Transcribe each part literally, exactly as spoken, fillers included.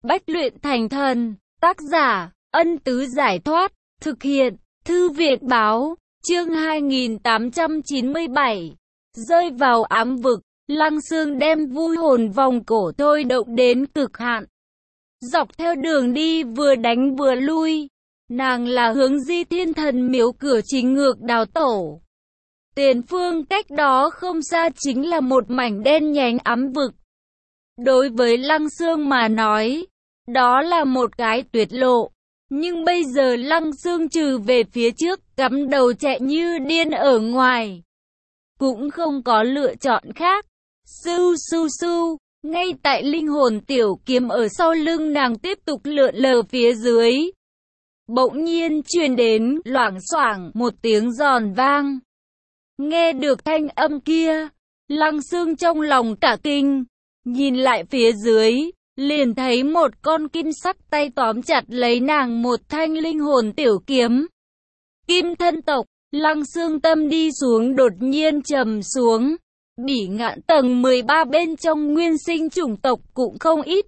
Bách luyện thành thần, tác giả, Ân Tứ Giải Thoát, thực hiện, Thư viện Báo, chương hai nghìn tám trăm chín mươi bảy, rơi vào ám vực, Lăng Xương đem vui hồn vòng cổ thôi động đến cực hạn. Dọc theo đường đi vừa đánh vừa lui, nàng là hướng Di Thiên Thần miếu cửa chính ngược đào tổ. Tiền phương cách đó không xa chính là một mảnh đen nhánh ám vực. Đối với Lăng Xương mà nói, đó là một cái tuyệt lộ. Nhưng bây giờ Lăng Xương trừ về phía trước, cắm đầu chạy như điên ở ngoài. Cũng không có lựa chọn khác. Su su su, ngay tại linh hồn tiểu kiếm ở sau lưng nàng tiếp tục lượn lờ phía dưới. Bỗng nhiên truyền đến loảng xoảng một tiếng giòn vang. Nghe được thanh âm kia, Lăng Xương trong lòng cả kinh, nhìn lại phía dưới, liền thấy một con kim sắc tay tóm chặt lấy nàng một thanh linh hồn tiểu kiếm. Kim thân tộc, Lăng Xương tâm đi xuống đột nhiên trầm xuống. Bỉ Ngạn tầng mười ba bên trong nguyên sinh chủng tộc cũng không ít.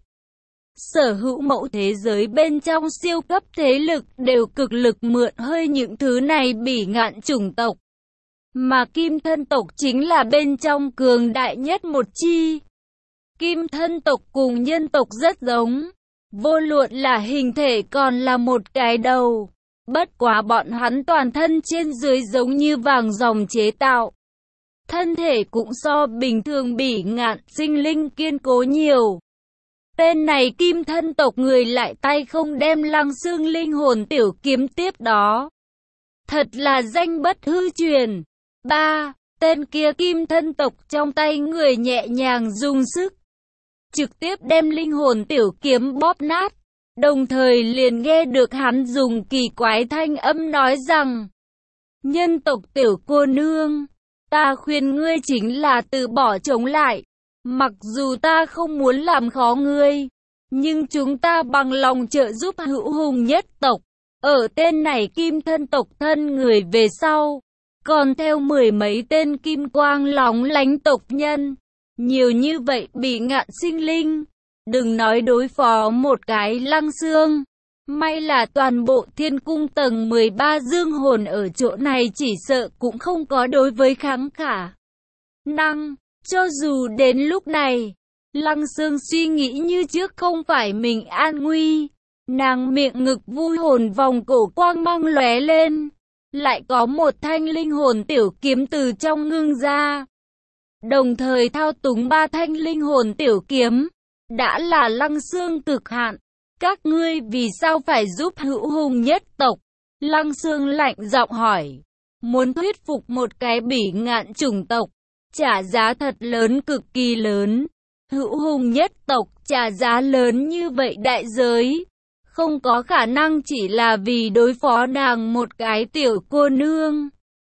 Sở hữu mẫu thế giới bên trong siêu cấp thế lực đều cực lực mượn hơi những thứ này Bỉ Ngạn chủng tộc. Mà kim thân tộc chính là bên trong cường đại nhất một chi. Kim thân tộc cùng nhân tộc rất giống, vô luận là hình thể còn là một cái đầu. Bất quá bọn hắn toàn thân trên dưới giống như vàng ròng chế tạo. Thân thể cũng so bình thường Bỉ Ngạn sinh linh kiên cố nhiều. Tên này kim thân tộc người lại tay không đem Lăng Xương linh hồn tiểu kiếm tiếp đó. Thật là danh bất hư truyền. Ba, tên kia kim thân tộc trong tay người nhẹ nhàng dùng sức, trực tiếp đem linh hồn tiểu kiếm bóp nát. Đồng thời liền nghe được hắn dùng kỳ quái thanh âm nói rằng: nhân tộc tiểu cô nương, ta khuyên ngươi chính là từ bỏ chống lại. Mặc dù ta không muốn làm khó ngươi, nhưng chúng ta bằng lòng trợ giúp hữu hùng nhất tộc. Ở tên này kim thân tộc thân người về sau, còn theo mười mấy tên kim quang lóng lánh tộc nhân. Nhiều như vậy Bỉ Ngạn sinh linh, đừng nói đối phó một cái Lăng Xương. May là toàn bộ thiên cung tầng mười ba dương hồn ở chỗ này chỉ sợ cũng không có đối với kháng khả năng. Cho dù đến lúc này, Lăng Xương suy nghĩ như trước không phải mình an nguy. Nàng miệng ngực vui hồn vòng cổ quang mang lóe lên. Lại có một thanh linh hồn tiểu kiếm từ trong ngưng ra. Đồng thời thao túng ba thanh linh hồn tiểu kiếm. Đã là Lăng Xương cực hạn. Các ngươi vì sao phải giúp hữu hùng nhất tộc? Lăng Xương lạnh giọng hỏi. Muốn thuyết phục một cái Bỉ Ngạn chủng tộc, trả giá thật lớn, cực kỳ lớn. Hữu hùng nhất tộc trả giá lớn như vậy đại giới, không có khả năng chỉ là vì đối phó nàng một cái tiểu cô nương.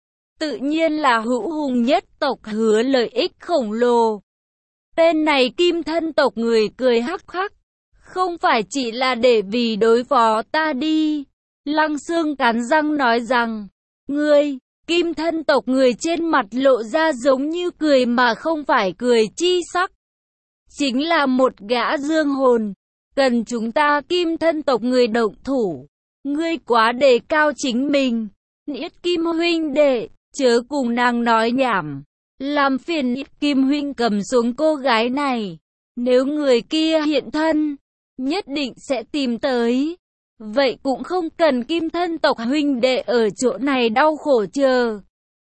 Tự nhiên là hữu hùng nhất tộc hứa lợi ích khổng lồ. Tên này kim thân tộc người cười hắc hắc. Không phải chỉ là để vì đối phó ta đi. Lăng Xương cắn răng nói rằng, ngươi, kim thân tộc người trên mặt lộ ra giống như cười mà không phải cười chi sắc. Chính là một gã dương hồn. Cần chúng ta kim thân tộc người động thủ. Ngươi quá đề cao chính mình. Niết Kim huynh đệ, chớ cùng nàng nói nhảm. Làm phiền Niết Kim huynh cầm xuống cô gái này. Nếu người kia hiện thân, nhất định sẽ tìm tới. Vậy cũng không cần kim thân tộc huynh đệ ở chỗ này đau khổ chờ.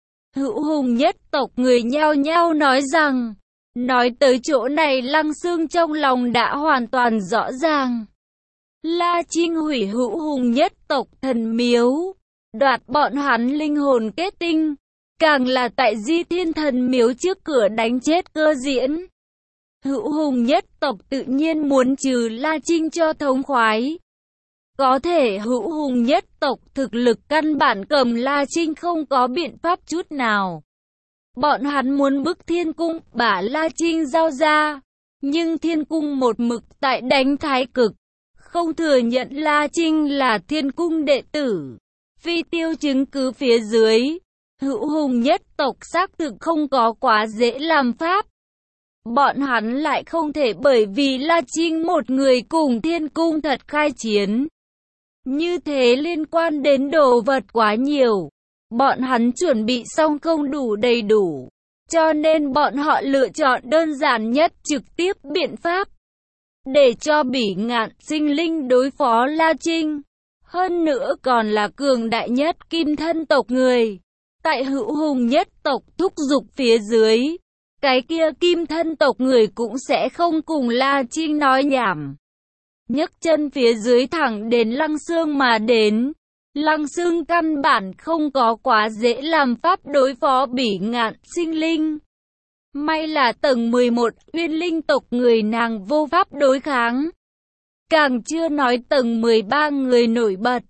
Hữu hùng nhất tộc người nhao nhao nói rằng. Nói tới chỗ này Lăng Xương trong lòng đã hoàn toàn rõ ràng. La Trinh hủy hữu hùng nhất tộc thần miếu, đoạt bọn hắn linh hồn kết tinh, càng là tại Di Thiên Thần miếu trước cửa đánh chết Cơ Diễn. Hữu hùng nhất tộc tự nhiên muốn trừ La Trinh cho thống khoái. Có thể hữu hùng nhất tộc thực lực căn bản cầm La Trinh không có biện pháp chút nào. Bọn hắn muốn bức Thiên Cung bả La Trinh giao ra, nhưng Thiên Cung một mực tại đánh Thái Cực, không thừa nhận La Trinh là Thiên Cung đệ tử. Phi tiêu chứng cứ phía dưới, hữu hùng nhất tộc xác thực không có quá dễ làm pháp. bọn hắn lại không thể bởi vì La Trinh một người cùng thiên cung thật khai chiến. Như thế liên quan đến đồ vật quá nhiều. Bọn hắn chuẩn bị xong không đủ đầy đủ. Cho nên bọn họ lựa chọn đơn giản nhất trực tiếp biện pháp. Để cho Bỉ Ngạn Sinh Linh đối phó La Trinh. Hơn nữa còn là cường đại nhất kim thân tộc người. Tại hữu hùng nhất tộc thúc giục phía dưới. Cái kia kim thân tộc người cũng sẽ không cùng La Trinh nói nhảm. Nhấc chân phía dưới thẳng đến Lăng Xương mà đến. Lăng Xương căn bản không có quá dễ làm pháp đối phó Bỉ Ngạn Sinh Linh. May là tầng mười một Uyên Linh tộc người nàng vô pháp đối kháng. Càng chưa nói tầng mười ba người nổi bật.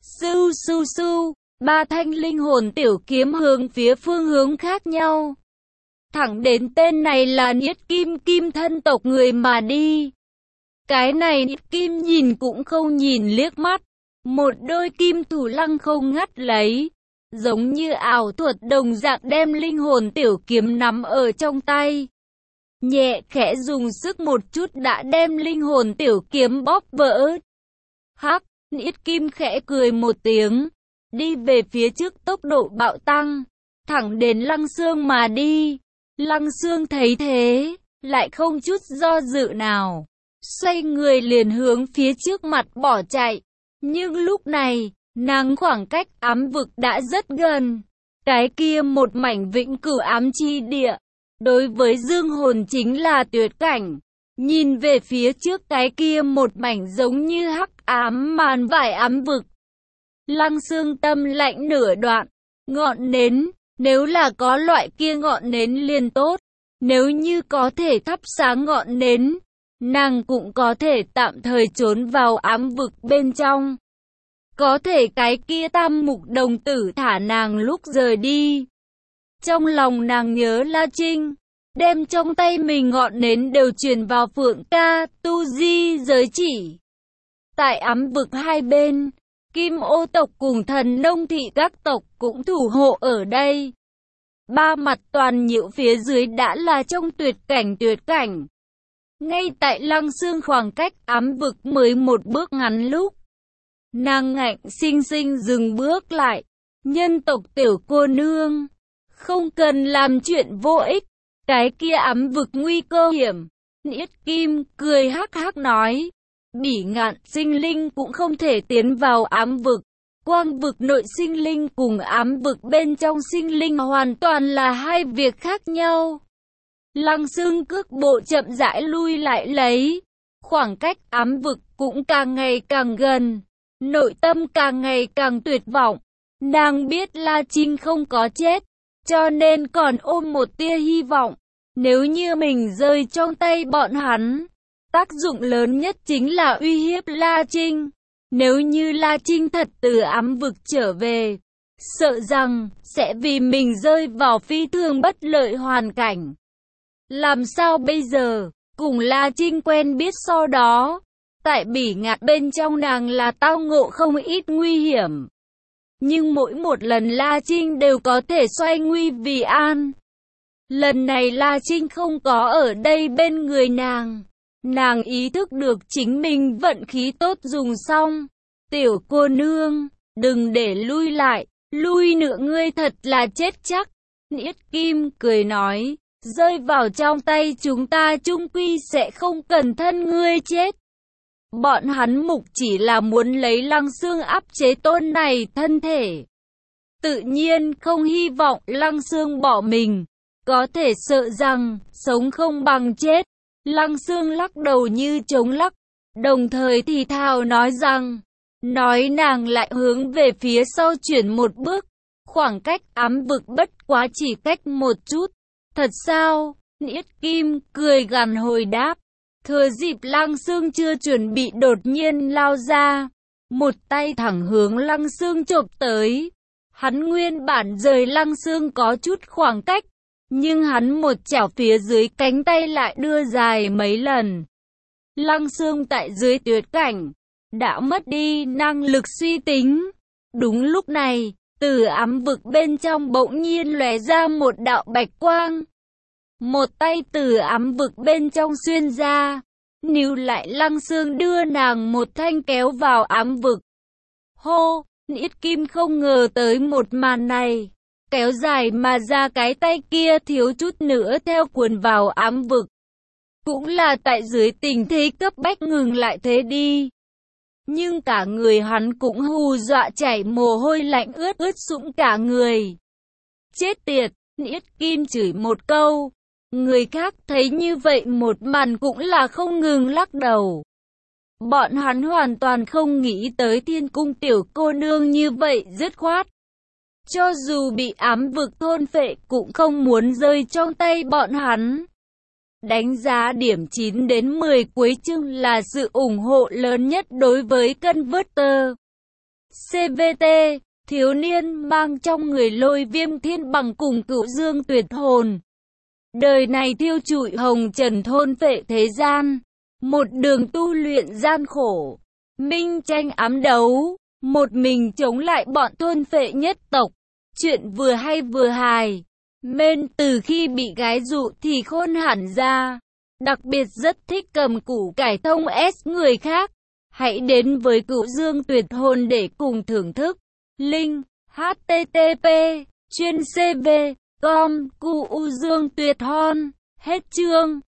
Su su su, ba thanh linh hồn tiểu kiếm hướng phía phương hướng khác nhau. Thẳng đến tên này là Niết Kim kim thân tộc người mà đi. Cái này Niết Kim nhìn cũng không nhìn liếc mắt. Một đôi kim thủ lăng không ngắt lấy. Giống như ảo thuật đồng dạng đem linh hồn tiểu kiếm nắm ở trong tay. Nhẹ khẽ dùng sức một chút đã đem linh hồn tiểu kiếm bóp vỡ. Hắc, Niết Kim khẽ cười một tiếng. Đi về phía trước tốc độ bạo tăng. Thẳng đến Lăng Xương mà đi. Lăng Xương thấy thế, lại không chút do dự nào. Xoay người liền hướng phía trước mặt bỏ chạy. Nhưng lúc này, nàng khoảng cách ám vực đã rất gần. Cái kia một mảnh vĩnh cửu ám chi địa. Đối với dương hồn chính là tuyệt cảnh. Nhìn về phía trước cái kia một mảnh giống như hắc ám màn vải ám vực. Lăng Xương tâm lạnh nửa đoạn. Ngọn nến, nếu là có loại kia ngọn nến liền tốt. Nếu như có thể thắp sáng ngọn nến, nàng cũng có thể tạm thời trốn vào ám vực bên trong. Có thể cái kia tam mục đồng tử thả nàng lúc rời đi. Trong lòng nàng nhớ La Trinh, đem trong tay mình ngọn nến đều truyền vào Phượng Ca, Tu Di giới chỉ. Tại ám vực hai bên, Kim Ô tộc cùng Thần Nông thị các tộc cũng thủ hộ ở đây. Ba mặt toàn nhiễu phía dưới đã là trong tuyệt cảnh tuyệt cảnh. Ngay tại Lăng Xương khoảng cách ám vực mới một bước ngắn lúc. Nàng ngạnh sinh sinh dừng bước lại. Nhân tộc tiểu cô nương, không cần làm chuyện vô ích. Cái kia ám vực nguy cơ hiểm. Niết Kim cười hắc hắc nói. Bỉ Ngạn Sinh Linh cũng không thể tiến vào ám vực. Quang vực nội sinh linh cùng ám vực bên trong sinh linh hoàn toàn là hai việc khác nhau. Lăng Xương cước bộ chậm rãi lui lại lấy. Khoảng cách ám vực cũng càng ngày càng gần. Nội tâm càng ngày càng tuyệt vọng. Nàng biết La Trinh không có chết. Cho nên còn ôm một tia hy vọng. Nếu như mình rơi trong tay bọn hắn, tác dụng lớn nhất chính là uy hiếp La Trinh. Nếu như La Trinh thật từ ám vực trở về, sợ rằng sẽ vì mình rơi vào phi thường bất lợi hoàn cảnh. Làm sao bây giờ? Cùng La Trinh quen biết sau đó, tại Bỉ Ngạn bên trong nàng là tao ngộ không ít nguy hiểm. Nhưng mỗi một lần La Trinh đều có thể xoay nguy vì an. Lần này La Trinh không có ở đây bên người nàng. Nàng ý thức được chính mình vận khí tốt dùng xong. Tiểu cô nương, đừng để lui lại, lui nữa ngươi thật là chết chắc. Niết Kim cười nói, rơi vào trong tay chúng ta chung quy sẽ không cẩn thân ngươi chết. Bọn hắn mục chỉ là muốn lấy Lăng Xương áp chế tôn này thân thể. Tự nhiên không hy vọng Lăng Xương bỏ mình. Có thể sợ rằng, sống không bằng chết. Lăng Xương lắc đầu như chống lắc. Đồng thời thì thào nói rằng, nói nàng lại hướng về phía sau chuyển một bước. Khoảng cách ám vực bất quá chỉ cách một chút. Thật sao? Niết Kim cười gằn hồi đáp. Thừa dịp Lăng Xương chưa chuẩn bị đột nhiên lao ra. Một tay thẳng hướng Lăng Xương chộp tới. Hắn nguyên bản rời Lăng Xương có chút khoảng cách. Nhưng hắn một chảo phía dưới cánh tay lại đưa dài mấy lần. Lăng Xương tại dưới tuyệt cảnh, đã mất đi năng lực suy tính. Đúng lúc này, từ ám vực bên trong bỗng nhiên lóe ra một đạo bạch quang. Một tay từ ám vực bên trong xuyên ra, níu lại Lăng Xương đưa nàng một thanh kéo vào ám vực. Hô, Yết Kim không ngờ tới một màn này. Kéo dài mà ra cái tay kia thiếu chút nữa theo cuốn vào ám vực. Cũng là tại dưới tình thế cấp bách ngừng lại thế đi. Nhưng cả người hắn cũng hù dọa chảy mồ hôi lạnh ướt ướt sũng cả người. Chết tiệt, Yết Kim chửi một câu. Người khác thấy như vậy một màn cũng là không ngừng lắc đầu. Bọn hắn hoàn toàn không nghĩ tới Thiên Cung tiểu cô nương như vậy dứt khoát. Cho dù bị ám vực thôn phệ cũng không muốn rơi trong tay bọn hắn. Đánh giá điểm chín đến mười cuối chương là sự ủng hộ lớn nhất đối với Converter. xê vê tê, thiếu niên mang trong người Lôi Viêm Thiên Bằng cùng Cửu Dương Tuyệt Hồn. Đời này thiêu trụi hồng trần thôn phệ thế gian. Một đường tu luyện gian khổ. Minh tranh ám đấu. Một mình chống lại bọn thôn phệ nhất tộc. Chuyện vừa hay vừa hài. Mên từ khi bị gái dụ thì khôn hẳn ra. Đặc biệt rất thích cầm củ cải thông S người khác. Hãy đến với Cửu Dương Tuyệt Hồn để cùng thưởng thức. Link H T T P chuyên C V com Cửu Dương Tuyệt Hồn. Hết chương.